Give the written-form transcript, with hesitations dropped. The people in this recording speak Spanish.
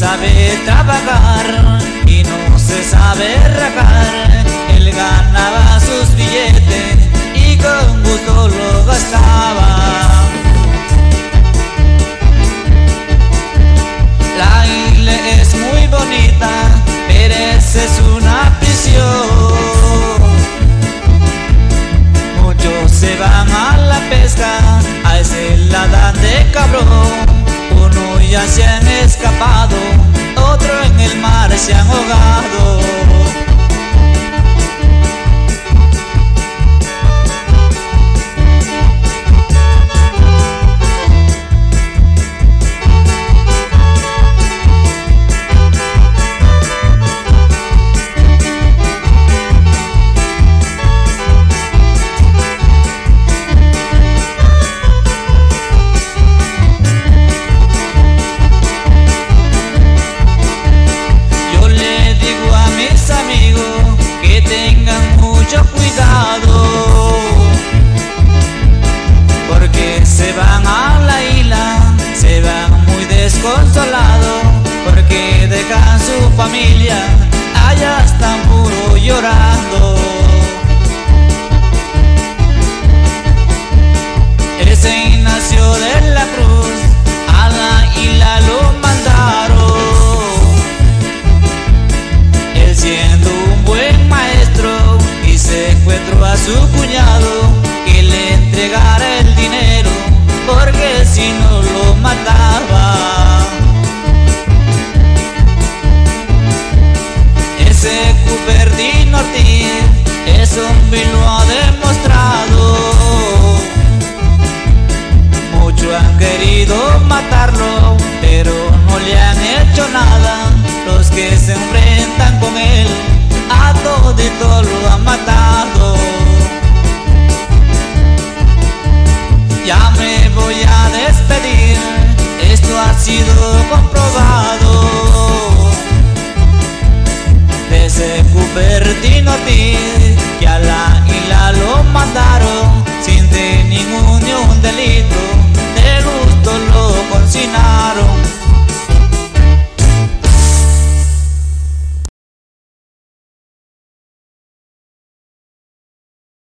sabe trabajar y no se sabe rajar. Él ganaba sus billetes y con gusto lo gastaba. La isla es muy bonita, pero esa es una prisión. Muchos se van a la pesca, a ese la dan de cabrón. Uno ya se han escapado, otro en el mar se han ahogado. Cuidado, porque se van a la isla, se van muy desconsolados, porque dejan su familia, allá están puro llorando. Ese Ignacio de la Cruz a la isla lo mandaron, él siendo un buen maestro se encontró a su cuñado que le entregara el dinero, porque si no lo mataba. Ese Cuperdino Ortiz, ese hombre lo ha demostrado. Muchos han querido matarlo, pero no le han hecho nada. Los que se enfrentan con él, a todito lo han matado.